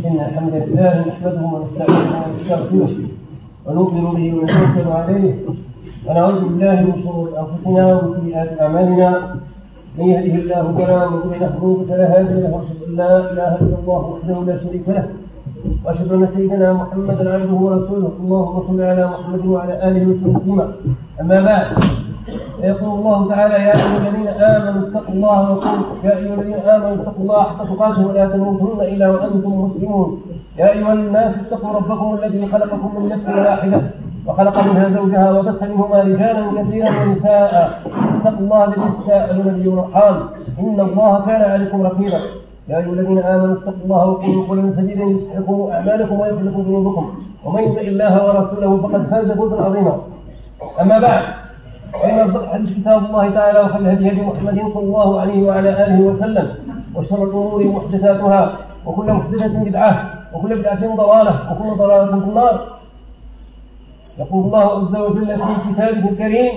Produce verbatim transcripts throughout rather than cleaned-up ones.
إن الحمد لله نحمده ونستعينه ونستغفره ونؤمن به ونتوكل عليه ونعوذ بالله من شرور أنفسنا ومن سيئات أعمالنا. من يهده الله فلا مضل له فلا هادي له وأشهد أن لا إله إلا الله وحده لا شريك له وأشهد أن سيدنا محمدا عبده ورسوله. اللهم صل على محمد وعلى آله وسلم. أما بعد، يقول الله تعالى: يا أيها الذين آمنوا اتقوا الله وقولوا يا أيها الذين آمنوا اتقوا الله حق تقاته ولا تموتن إلا وأنتم مسلمون. يا أيها الناس اتقوا ربكم الذي خلقكم من نفس واحدة وخلق منها زوجها وبث منهما رجالا كثيرا ونساء. اتقوا الله الذي تساءلون به والأرحام إن الله كان عليكم رقيبا. يا أيها الذين آمنوا اتقوا الله وقولوا قولا سديدا يصلح لكم أعمالكم ويغفر لكم ذنوبكم ومن يطع الله ورسوله فقد فاز فوزا عظيما. أما بعد، فإن أصدق الحديث كتاب الله تعالى وخير الهدي هدي محمد صلى الله عليه وعلى آله وسلم وشر الأمور محدثاتها وكل محدثة بدعة وكل بدعة ضلالة وكل ضلالة في النار. يقول الله عز وجل في كتابه الكريم: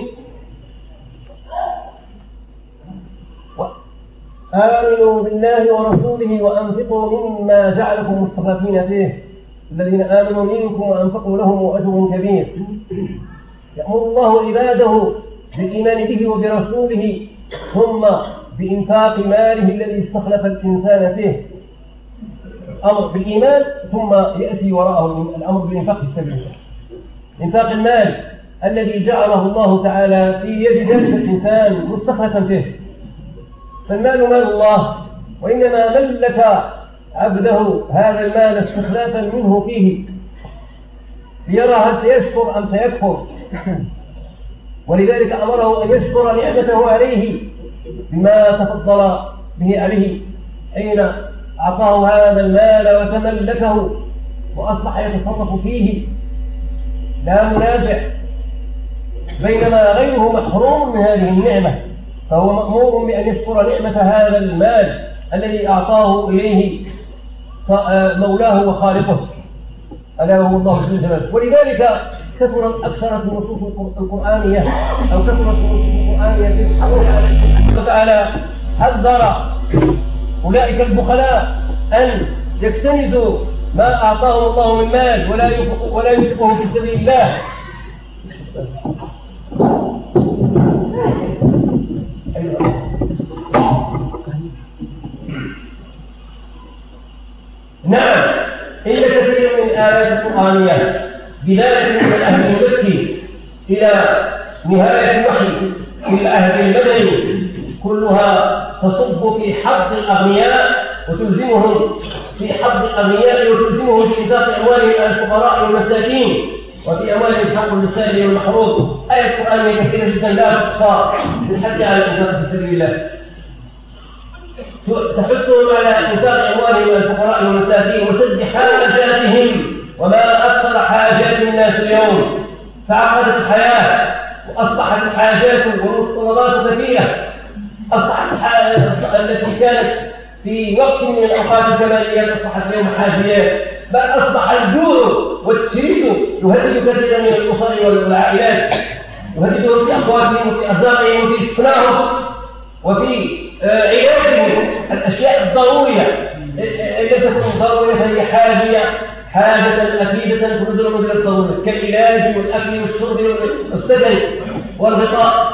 آمنوا بالله ورسوله وأنفقوا مما جعلكم مستخلفين فيه الذين آمنوا منكم وأنفقوا لهم أجر كبير. يأمر الله عباده بالإيمان به وبرسوله ثم بإنفاق ماله الذي استخلف الإنسان فيه. أمر بالإيمان ثم يأتي وراءه الأمر بالإنفاق في سبيل الله. إنفاق المال الذي جعله الله تعالى في يد ذلك الإنسان مستخلفا فيه. فالمال مال الله، وإنما ملك عبده هذا المال استخلافا منه فيه ليرى هل سيشكر أم سيكفر. ولذلك أمره أن يشكر نعمته عليه بما تفضل به عليه حين أعطاه هذا المال وتملكه وأصبح يتصرف فيه لا منازع، بينما غيره محروم من هذه النعمة، فهو مأمور بأن يشكر نعمة هذا المال الذي أعطاه إليه مولاه وخالقه ألا وهو الله جل جلاله. ولذلك كثرت أكثرت النصوص القرآنية أو كثرت النصوص القرآنية تعالى حذر أولئك البخلاء أن يكتنزوا ما أعطاهم الله من مال ولا ولا ينفقه في سبيل الله. نعم، إن كثير من الآيات القرآنية بداية من العهد المكي إلى نهاية الوحي في العهد المدني كلها تصب في حظ الأغنياء وتلزمهم في حظ الأغنياء وتلزمهم في إنفاق أموالهم على الفقراء والمساكين وفي أموالهم حق للسائل والمحروم. آية قرآنية كثيرة جدا لا تحصى بالحث على الإنفاق في سبيل الله، تحثهم على إنفاق أموالهم على الفقراء والمساكين وسد حاجاتهم. وما أكثر حاجات الناس اليوم، فعقدت الحياة وأصبحت الحاجات والمتطلبات كثيرة. أصبحت التي كانت في وقت من الأوقات الكماليات أصبحت اليوم حاجيات، بل أصبح الجوع والتشريد يهدد كثيرا من الأسر والعائلات، يهددهم في أقواتهم وفي أرزاقهم وفي سكناهم وفي علاجهم. الأشياء الضرورية التي تكون ضرورية فهي حاجية حاجة أكيدة تنزل منزل الضرورة كالعلاج والأكل والشرب والسكن والغطاء.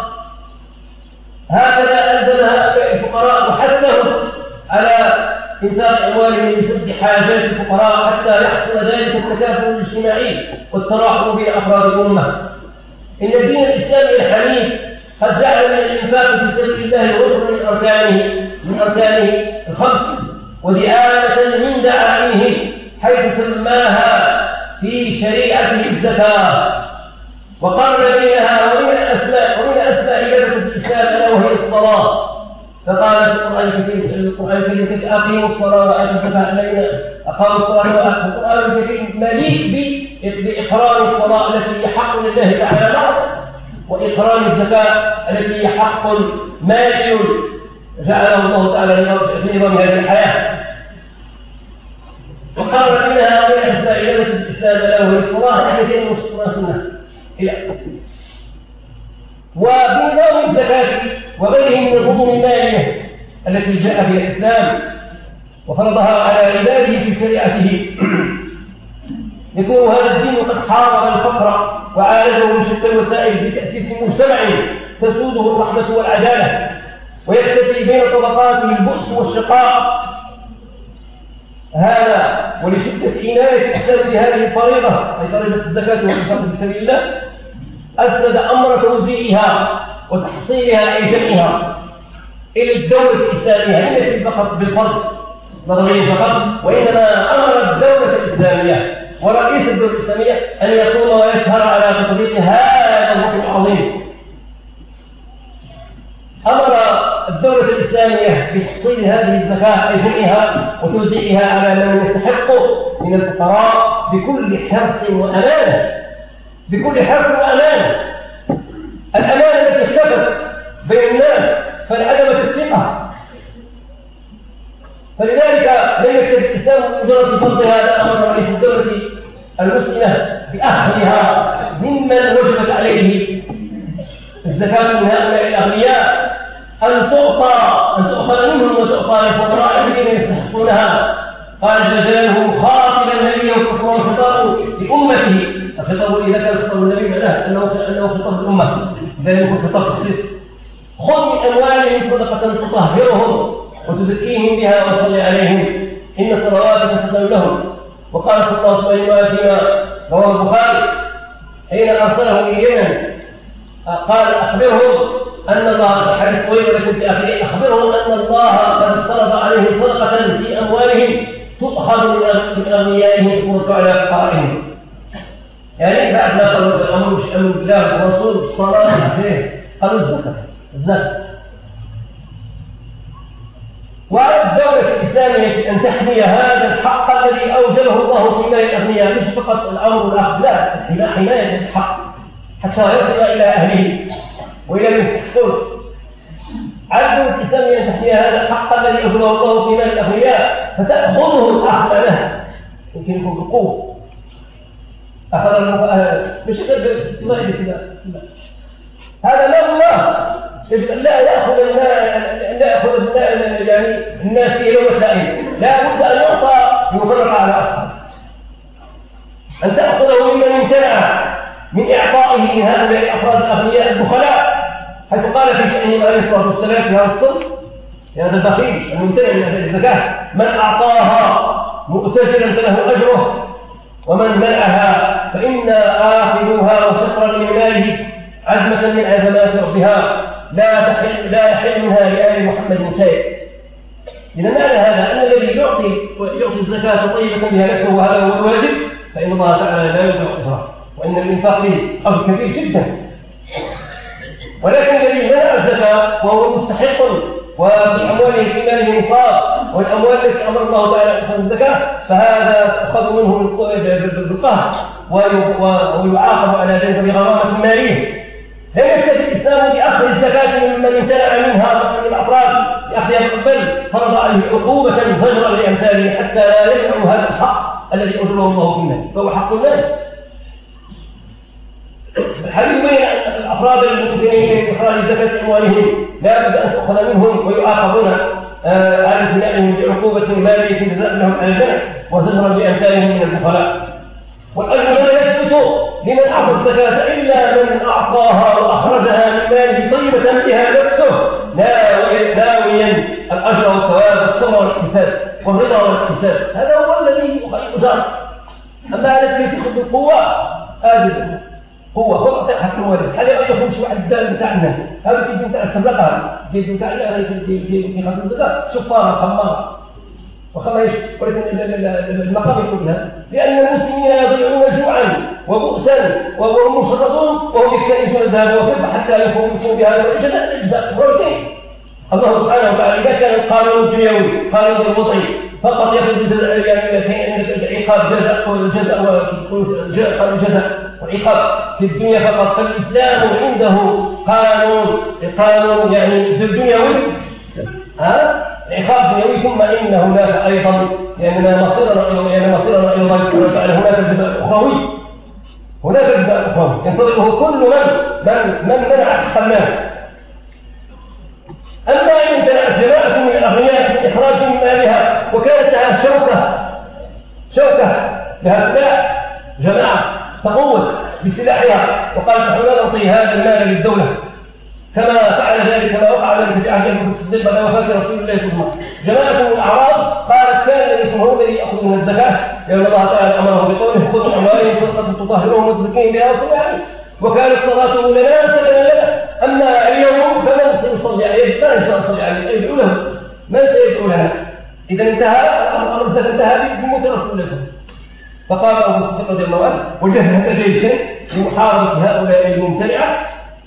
هكذا ألزم هؤلاء الفقراء وحثهم على إنفاق أموالهم لسد حاجات الفقراء حتى يحصل ذلك التكافل الاجتماعي والتراحم بين أفراد الأمة. إن الدين الإسلامي الحنيف قد جعل من الإنفاق في سبيل الله ركنا من أركانه من أركانه الخمس ودعامة من دعائمه، حيث سماها في شريعته الزكاة وقارن بينها ومن الأسماء ومن أسماء عبادة الإسلام ألا وهي الصلاة. فقال في القرآن الكريم القرآن الكريم أقيموا الصلاة وآتوا الزكاة الذين أقاموا الصلاة وآتوا. القرآن الكريم مليء بإقرار الصلاة التي هي حق لله تعالى بعض، وإقرار الزكاة التي هي حق مالي جعله الله تعالى في نظام هذه الحياة. وقال منها ومن أسماء عبادة الإسلام ألا وهي الصلاة التي هي سنة إلى وبنظام الزكاة وغيره من النظم المالية التي جاء بها الإسلام وفرضها على عباده في بشريعته يكون هذا الدين قد حارب الفقر وعالجه بشتى الوسائل بتأسيس مجتمع تسوده الرحمة والعدالة ويكتفي بين طبقاته البؤس والشقاء. هذا ولشدة عناية الإسلام بهذه الفريضة أي فريضة الزكاة والإنفاق في سبيل الله أسند أمر توزيعها وتحصيلها أي جمعها إلى الدولة الإسلامية ليس فقط بالفرد نظريا فقط، وإنما أمر الدولة الإسلامية ورئيس الدولة الإسلامية أن يقوم ويسهر على تطبيق هذا الركن العظيم. أمر الدولة الإسلامية بتحصيل هذه الزكاة أي جمعها وتوزيعها على من يستحق من الفقراء بكل حرص وأمانة، بكل حرص وأمانة. الأمانة التي اختفت بين الناس فانعدمت الثقة، فلذلك لم يكتب الإسلام بمجرد فرض هذا أمر رئيس الدولة المسلمة بأخذها ممن وجبت عليه الزكاة من هؤلاء الأغنياء أن تعطى أن تؤخذ منهم وتعطى للفقراء الذين يستحقونها. قال جل جلاله خاطبا النبي وصفه الخطاب لأمته، الخطاب إذا كان خطاب النبي معناه أنه أنه خطاب الأمة، إذا يكون خطاب السيس. خذ من أموالهم صدقة تطهرهم وتزكيهم بها وصل عليهم إن صلواتك تسلم لهم. وقال صلى الله عليه وسلم فيما رواه البخاري حين أرسله إلينا قال أخبرهم أن الله الحديث طويل ولكن في آخره أخبرهم أن الله قد فرض عليهم صدقة في أموالهم تؤخذ من أغنيائهم وترد على فقرائهم. يعني بعد ما قالوا الأمر مش أمر بالله والرسول الصلاة عليه قالوا الزكاة الزكاة. وعلى الدولة الإسلامية أن تحمي هذا الحق الذي أوجبه الله في مال الأغنياء، مش فقط الأمر الآخر، لا، حماية الحق حتى يصل إلى أهله وإلى من يستحقون. على الدولة الإسلامية أن تحمي هذا الحق الذي أوجبه الله في مال الأغنياء فتأخذه الأخذ له، يمكن يكون بقوة أخذ المفاهمة مش غير كذا. هذا مال الله يجب أن لا يأخذ لا يأخذ يعني الناس إلى وسائل، لا بد أن يعطى يفرق على أصحابه. أن تأخذه ممن امتنع من إعطائه من هؤلاء الأفراد الأغنياء البخلاء، حيث قال في شأنهم عليه الصلاة والسلام في هذا الصنف في هذا البخيل الممتنع من هذه الزكاة: من أعطاها مؤتجرا فله أجره ومن منعها فإن آخذوها وشطرا من ماله عزمة من عزمات ربها لا تحل لا يحل منها لآل محمد شيء. إذا معنى هذا أن الذي يعطي يعطي الزكاة طيبة بها نفسه وهذا هو الواجب فإن الله تعالى لا يضيع أجره، وإن الإنفاق فيه أجر كبير جدا. ولكن الذي منع الزكاة وهو مستحق وفي أمواله في ماله نصاب والأموال التي أمر الله تعالى بأخذ الزكاة فهذا يؤخذ منه بالقهر ويعاقب على ذلك بغرامة مالية. لم يكتفي الإسلام بأخذ الزكاة ممن امتنع منها من الأفراد بأخذها بل فرض عليه عقوبة زجرا لأمثاله حتى لا يمنع هذا الحق الذي أجره الله في المال، فهو حق المال. الحديث بين الأفراد الممكنين من إخراج زكاة أموالهم لا بد أن تؤخذ منهم ويعاقبون على امتناعهم بعقوبة مالية جزاء لهم على الجنة وزجرا لأمثالهم من البخلاء. والأجر لا يثبت لمن أعطى الزكاة إلا من أعطاها وأخرجها من ماله طيبة بها نفسه ناويا الأجر والثواب والصبر والاحتساب والرضا والاحتساب، هذا هو الذي يجار. أما الذي تأخذ بالقوة آجل قوة خلق تأخذ الوالد هذا ما يكون شو واحد الدال بتاع الناس، هذا تيجي بتاع السبقة تيجي بتاع في خمس الزكاة شفارة خمارة وخمايش، ولكن المقام يقول لها لأن المسلمين يضيعون جوعا وبؤسا وهم مشردون وهم يكتنزون الذهب والفضة حتى يفوقوا بهذا الجزاء الأجزاء مرتين. الله سبحانه وتعالى إذا كان القانون الدنيوي قانون الوضعي فقط يأخذ الجزاء يعني عندك العقاب جزاء والجزاء والجزاء والجزاء والعقاب في الدنيا فقط، فالإسلام عنده قانون قانون يعني في الدنيوي ها عقاب دنيوي ثم إن هناك أيضا لأن مصيرنا لأن مصيرنا إلى الله سبحانه وتعالى هناك الجزاء الأخروي، هناك الجزاء الأخروي ينتظره كل من من من منع حق الناس. أما إن امتنعت جماعة من الأغنياء من إخراج من مالها وكانت لها شوكة لهؤلاء جماعة تقوت بسلاحها وقالت نحن لا نعطي هذا المال للدولة، كما فعل ذلك كما وقع ذلك في عهد ابي الصديق بعد وفاة رسول الله صلى الله عليه وسلم. جماعة من الأعراب قالت كان النبي صلى الله عليه وسلم الذي يأخذ من الزكاة، لأن الله تعالى أمره بقوله خذوا أموالهم صدقة تطهرهم وتزكيهم بها وصلوا، وكانت صلاته لنا سكنا لنا. أما اليوم فمن سيصلي عليه؟ من سيصلي عليه؟ يدعو له؟ من سيدعو لنا؟ إذا انتهى الأمر انتهى بموت رسول الله صلى الله عليه وسلم. فقال أبو الصديق رضي الله عنه وجهز جيشا لمحاربة هؤلاء الممتنعة،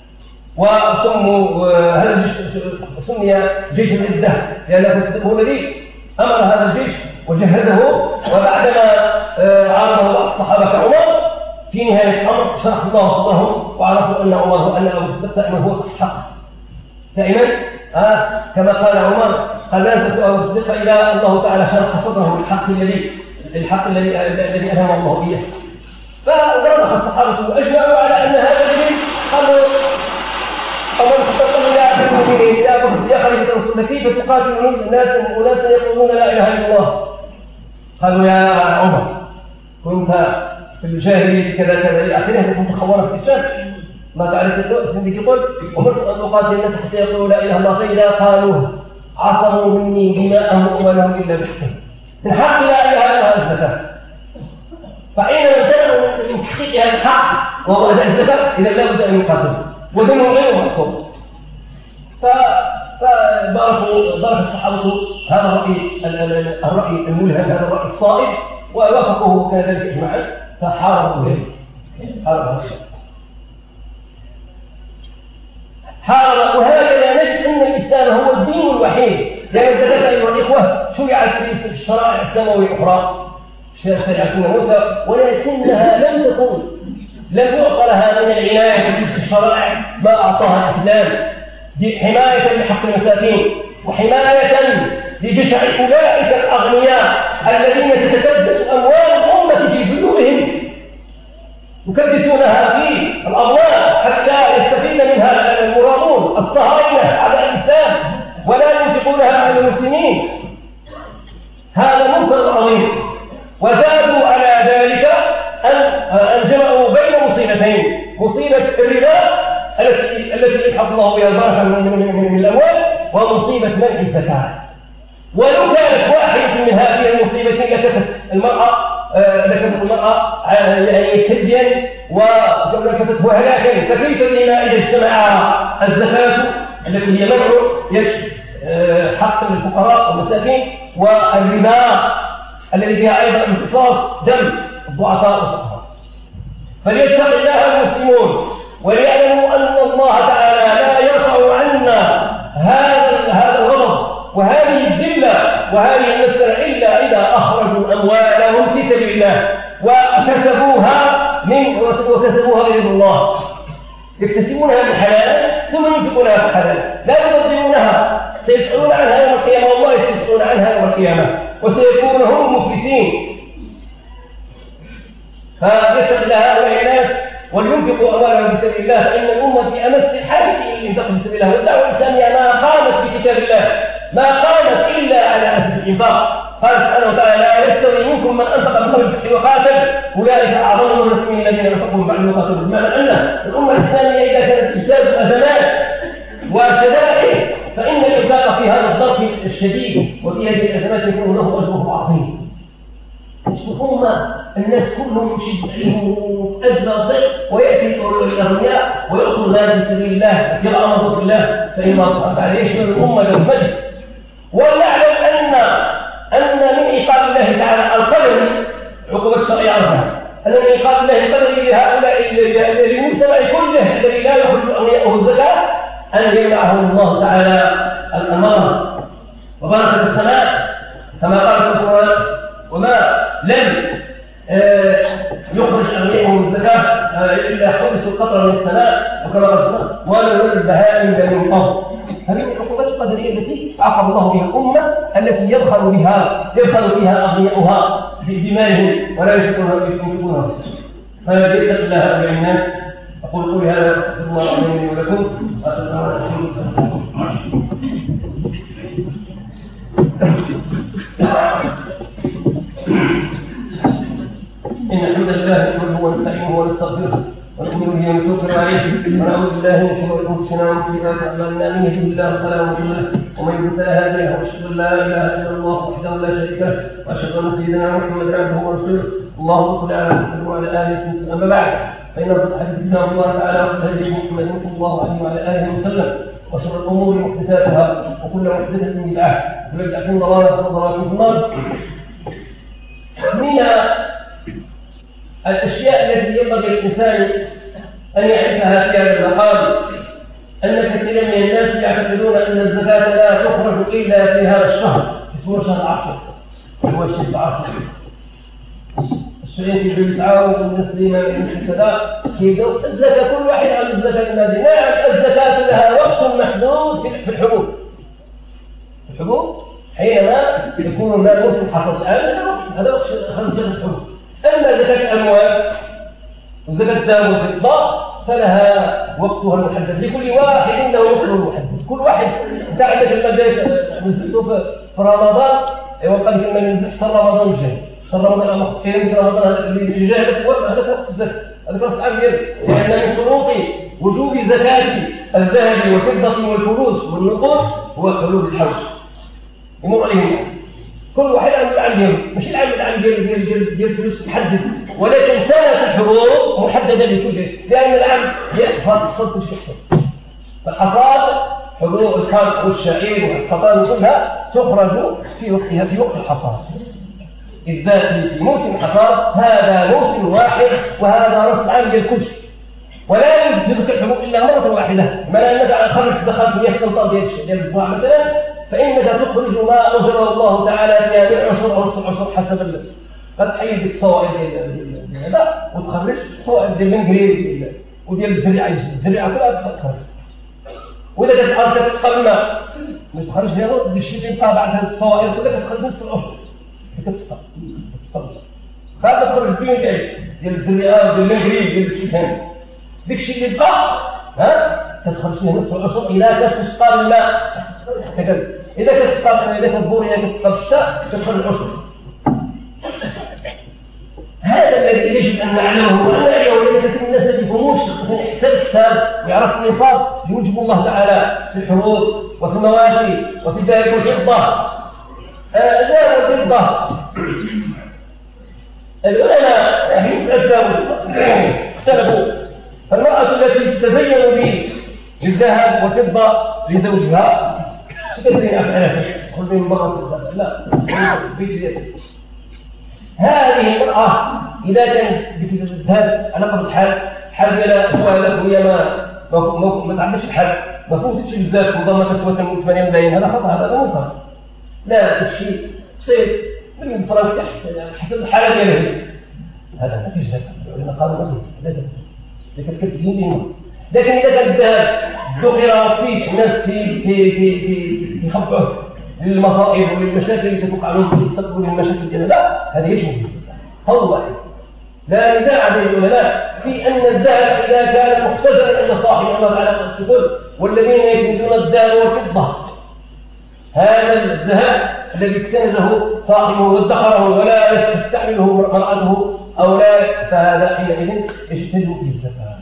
وسموا هذا الجيش سمي جيش الردة، لأن أبو الصديق هو الذي أمر هذا الجيش وجهزه. وبعدما عارضه الصحابة عمر في نهاية الأمر شرح الله صدرهم وعرفوا أن عمر أن أبو الصديق دائما هو صح حق دائما. آه كما قال عمر قال لا يثبت أبو الصديق إلى الله تعالى شرح صدره بالحق الذي الحق الذي الذي ألهم الله إياه. فرضخ الصحابة وأجمعوا على أن هذا الذي قالوا أمر الخطاب لا أحد المؤمنين يا أبو يا خليفة رسول الله كيف تقاتل الناس أناسا يقولون لا إله إلا الله؟ قالوا يا عمر كنت في الجاهلية كذا كذا إلى آخره، كنت خوارا في الإسلام ما تعرف اسمك يقول أمرت أن أقاتل الناس حتى يقولوا لا إله إلا الله، فإذا قالوا عصموا مني دماءهم ولهم إلا بحقهم، من حق لا إله إلا الله الزكاة. فحين امتنعوا من تحقيق هذا الحق وهو أداء الزكاة إذا لا بد أن يقاتلوا ودمهم غير معصوم. فباركوا بارك الصحابة هذا الرأي الرأي الملهم، هذا الرأي الصائب، ووافقوه كذلك إجماعا، فحاربوا به حاربوا حارب. وهكذا نجد أن الإسلام هو الدين الوحيد، لأن الزكاة أيها الإخوة شرعت في الشرائع السماوية الأخرى شريعة موسى، ولكنها لم تكن لم يعطى لها من العناية في الشرائع ما أعطاها الإسلام، حماية لحق المساكين وحماية لجشع أولئك الأغنياء الذين تتكدس أموال الأمة في جيوبهم، يكدسونها في الأموال حتى يستفيد منها المرابون الصهاينة على الإسلام ولا ينفقونها على المسلمين. هذا منكر عظيم. وزادوا على ذلك أن جمعوا بين مصيبتين، مصيبة الربا التي التي يلحق الله بها البركة من الأموال، ومصيبة منع الزكاة. ولو كانت واحدة من هذه المصيبتين لكفت المرأة لكفت المرأة يعني تجيا ولكفته هلاكا، فكيف بما إذا اجتمع الزكاة التي هي منع حق للفقراء والمساكين والربا الذي فيها أيضا امتصاص دم الضعفاء والفقراء. فليتق الله المسلمون وليعلموا أن الله تعالى لا يرفع عنا هذا هذا الغضب وهذه الذلة وهذه المسألة إلا إذا أخرجوا أموالهم في سبيل الله وكسبوها من وكسبوها برضا الله، يكتسبونها من حلال ثم ينفقونها في حلال، لا يبذلونها. سيسألون عنها يوم القيامة، والله سيسألون عنها يوم القيامة وسيكونون هم المفلسين. فيسأل الله هؤلاء الناس ولينفقوا أموالهم في سبيل الله، فإن الأمة في أمس الحاجة إلى الإنفاق في سبيل الله. والدعوة الإسلامية ما قامت بكتاب الله، ما قامت إلا على أساس الإنفاق. قال سبحانه وتعالى لا يستوي منكم من أنفق من قبل الفتح وقاتل أولئك أعظم درجة من الذين أنفقوا من بعد وقاتلوا. بمعنى أن الأمة الإسلامية إذا كانت تجتاز أزمات وشدائد فإن الإنفاق في هذا الظرف الشديد وفي هذه الأزمات يكون له أجره عظيم. الأمة الناس كلهم يشد عليهم أجر الضيق ويأتي الأغنياء ويعطوا المال في سبيل الله ابتغاء مرضات الله، فإن الله تعالى يشمل الأمة بالمجد. ونعلم أن أن من إيقاظ الله تعالى القدر عقوبة الشرعية عنها، أن من إيقاظ الله القدر لهؤلاء للمجتمع كله الذي لا يخرج أغنياءه الزكاة أن يمنعهم الله تعالى الأمر وبركة السماء كما قال سبحانه وما لم يخرج أغنياءهم الزكاة إلا حبس القطر من السماء، وكما قال سبحانه ولا يولد البهائم من قبل. هذه العقوبات القدرية التي عاقب الله بها الأمة التي يدخل بها يدخل فيها أغنياؤها بمالهم ولا يشركونها بالسلام. فيتق الله أولياء الناس. أقول قولي هذا واستغفر الله العظيم لي ولكم. إن الحمد لله نحمده ونستعينه ونستغفره ونؤمن به ونتوكل عليه ونعوذ بالله من شرور أنفسنا ومن سيئات أعمالنا من يهده الله فلا مضل له ومن يضلل فلا هادي له وأشهد أن لا إله إلا الله وحده لا شريك له وأشهد أن سيدنا محمدا عبده ورسوله اللهم صل على محمد وعلى آله وصحبه أما بعد فإن أصدق الحديث كتاب الله تعالى وخير الهدي محمد صلى الله عليه وعلى آله وسلم وشر الأمور محدثاتها وكل محدثة بدعة وكل بدعة ضلالة وضلالة في النار. من الأشياء التي ينبغي للإنسان أن يعرفها في هذا المقام أن كثيرا من الناس يعتقدون أن الزكاة لا تخرج إلا في هذا الشهر اسمه شهر العشر هو الشهر العشر الشيء في الإسعاف والنسلين من كذا كيدو الزكاة كل واحد عنده الزكاة المالية. نعم الزكاة لها وقت محدود في الحبوب في الحبوب حينما يكون المال موسم حصاد الآن هذا وقت خمس زكاة الحبوب. أما زكاة الأموال وزكاة الذهب والفضة فلها وقتها المحدد لكل واحد له وقته المحدد. كل واحد انت عندك المادة نزلته في رمضان وقال لك المال ينزل حتى رمضان الجاي شهر رمضان في رمضان اللي جاي هذا وقت الزكاة هذا وقت العام لأن من شروط وجوب زكاة الذهب والفضة والفلوس والنقود هو حلول الحوش يمر عليهم كل واحد عنده العام ديالو ماشي العام العام ديال ديال ديال ديال الفلوس محدد ولكن سنة الحبوب محددة لكل شيء لأن العام يحصل حصاد كل شيء يحصل. فالحصاد حبوب القمح والشعير والقطان كلها تخرج في وقتها في وقت الحصاد بالذات في موسم الحصاد هذا موسم واحد وهذا رأس العام ديال كل شيء ولا يوجد الحبوب إلا مرة واحدة. ما أنك على خرج دخلت مئة طنطا ديال ديال الزراعة مثلا فإنك تخرج ما أجره الله تعالى فيها من عشر أو سبع عشر حسب اللي قد تحيد الصوائد ديال هذا وتخرج الصوائد ديال المنجريل وديال الزريعة الزريعة كلها تخرج. وإذا كتبقى كتسقى الماء مش تخرج فيها داك الشيء اللي يبقى بعد هذه الصوائد كلها كتخرج نصف العشر كتسقى كتسقى هذا تخرج فيه ديال الزريعة وديال المنجريل ديال الشيفان داك الشيء اللي يبقى ها تخرج فيه نصف العشر إلى كتسقى الماء هكذا. إذا كتسقى إذا كتبور إذا كتسقى بالشاء تدخل العشر. هذا الذي يجب أن نعلمه وأن نعلمه لأن كثير من الناس الذي يفهموش يحسب الحساب ويعرف النصاب يوجب الله تعالى في الحروب وفي المواشي وفي الذهب والفضة. الذهب والفضة العلماء في مسألة اختلفوا. فالمرأة التي تتزين بالذهب والفضة لزوجها كثير أفعالها كل من مرة لا هذه المرأة إذا كانت بتذهب على قدر الحال حال ديالها سؤالات وهي ما ما تعرفش الحال ما فوتتش بزاف ربما كتسوى ثمانية ملايين هذا خطأ هذا منكر. لا هذا الشيء بسيط من الفرنك حسب الحالة ديالها هذا ما فيش زكاة لأن قالوا لا لكن كتزين ديما. لكن إذا كان الذهب ذكر فيه ناس في في في في يخبعوه للمصائب وللمشاكل اللي تتوقع لهم في المستقبل والمشاكل ديالها لا هذا يشبه هو واحد. لا نزاع بين العلماء في أن الذهب إذا كان مختزلا عند صاحب الله تعالى تقول والذين يكنزون الذهب والفضة هذا الذهب الذي اكتنزه صاحبه وادخره ولا يستعمله مرأته أو لا فهذا حينئذ يجتزم في الزكاة.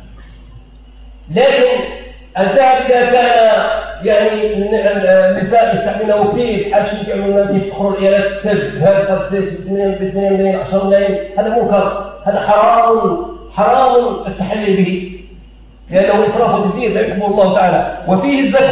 لكن الذهب إذا كان يعني النساء يستعملونه فيه حال شيء يعملون فيه يفتخروا العيالات الثلج هذا قد باثنين ملايين عشر ملايين هذا منكر هذا حرام حرام التحلي به لأنه إسراف وتبذير لا يحبه الله تعالى. وفيه الزكاة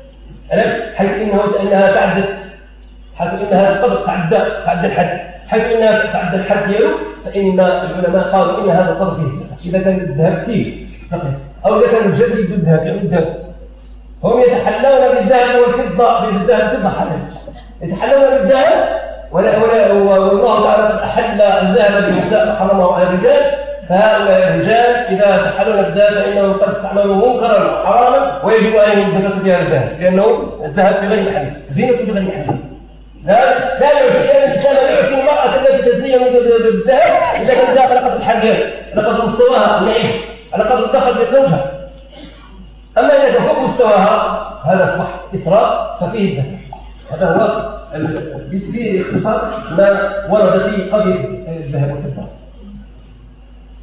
حيث إنه أنها تعدت حيث إنها قد تعدى تعدى الحد حيث إنها تعدى الحد ديالو فإن العلماء قالوا إن هذا القدر فيه الزكاة. إذا كان الذهب فيه أو إذا كان الجديد بالذهب يعني الذهب هم يتحلون بالذهب والفضة بالذهب والفضة حلال يتحلون بالذهب ولا ولا والله تعالى أحل الذهب للنساء وحرمه على الرجال. فهؤلاء الرجال إذا تحلون بالذهب فإنهم قد استعملوا منكرا وحراما ويجب عليهم الزكاة في هذا الذهب لأنه الذهب في غير محله زينة في غير محله. لا لا يعطي الإنسان يعطي المرأة التي تزين بالذهب إذا كان ذهب على قدر الحاجات على قدر مستواها المعيشي على قدر الدخل بزوجها. أما إذا كان فوق مستواها هذا أصبح إسراف ففيه الزكاة. هذا هو في اختصار ما ورد في قضية الذهب والفضة.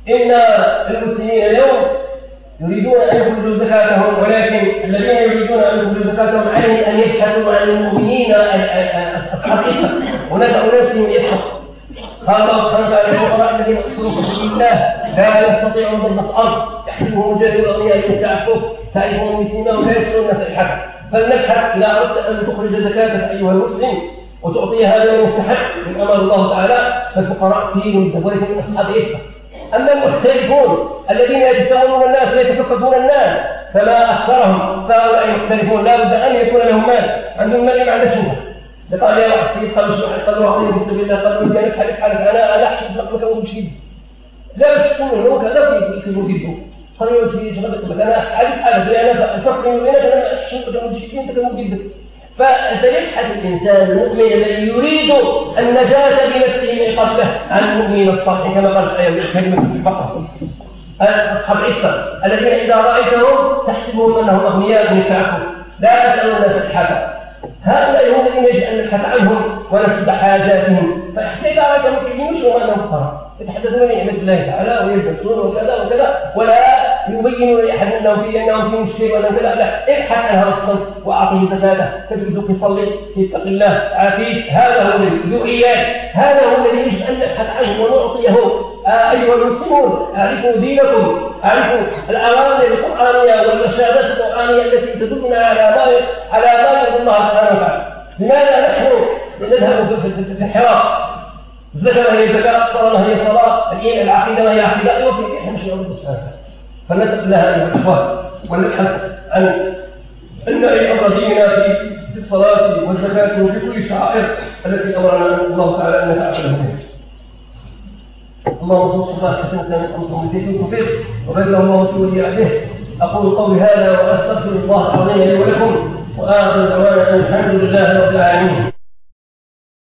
إن المسلمين اليوم يريدون أن يخرجوا زكاتهم، ولكن الذين يريدون أن يخرجوا زكاتهم عليهم أن يبحثوا عن المؤمنين الحقيقة، هناك أناس يبحثوا. قال الله سبحانه وتعالى: الفقراء الذين أحصروا في سبيل الله لا يستطيعون ضرب الأرض يحسبهم الجاهل الأغنياء يتعفف تعرفهم بسيماهم لا يسألون الناس الحق. فلنبحث إذا أردت أن تخرج زكاتك أيها المسلم وتعطي هذا المستحق من أمر الله تعالى، فالفقراء فيهم وليس من أصحاب إثم. أما المحترفون الذين يجتمعون الناس ويتكففون الناس فما أكثرهم، فهؤلاء المحترفون لا بد أن يكون لهم مال، عندهم مال ما عندهم شبهة. قال يا واحد سيد قالوا شو قالوا عظيم في سبيل الله، قالوا لي أنا حالك حالك أنا أنا أحسب لك مكان مشيد لا بس تقول هو كذا في في مديره. قالوا يا سيدي شغلك أنا حالك حالك أنا أفكر إنه أنا أحسب لك مشيد أنت كمدير. فيبحث الإنسان المؤمن الذي يريد النجاة بنفسه من قتله عن المؤمن الصالح كما قال الآية كلمة في البقرة. أصحاب العفة الذين إذا رأيتهم تحسبهم أنهم أغنياء من التعفف لا يسألون الناس الحاجة. هؤلاء هم الذين يجب أن نبحث عنهم ونسد حاجاتهم. فإحنا إذا رأيت المسلمين يشعرون أنهم فقراء يتحدثون بنعمة الله تعالى ويلبسون وكذا وكذا ولا يبينون لأحد أنهم في أنهم في مشكلة ولا كذا. لا، ابحث عن هذا الصنف وأعطيه زكاته. تجد يصلي يتق الله عافيك، هذا هو الذي ذو عيال، هذا هو الذي يجب أن نبحث عنه ونعطيه. آه أيها المسلمون اعرفوا دينكم، اعرفوا الأوامر القرآنية والمشاهدات القرآنية التي تدلنا على ما على ما يرضي الله سبحانه وتعالى. لماذا نحن نذهب في الحراك؟ الزكاة هي زكاة، الصلاة هي صلاة، العقيدة هي عقيدة، وفي إحنا مش نعبد سبحانه. فنتق الله أيها الأخوان ونبحث عن أن أمر ديننا في الصلاة والزكاة وفي كل الشعائر التي أمرنا الله تعالى أن نتعبد بها. اللهم صل وسلم حسنة من أمر في التوفيق وبارك الله في ولي عهده. أقول قولي هذا وأستغفر الله العظيم لي ولكم، وآخر دعوانا الحمد لله رب العالمين.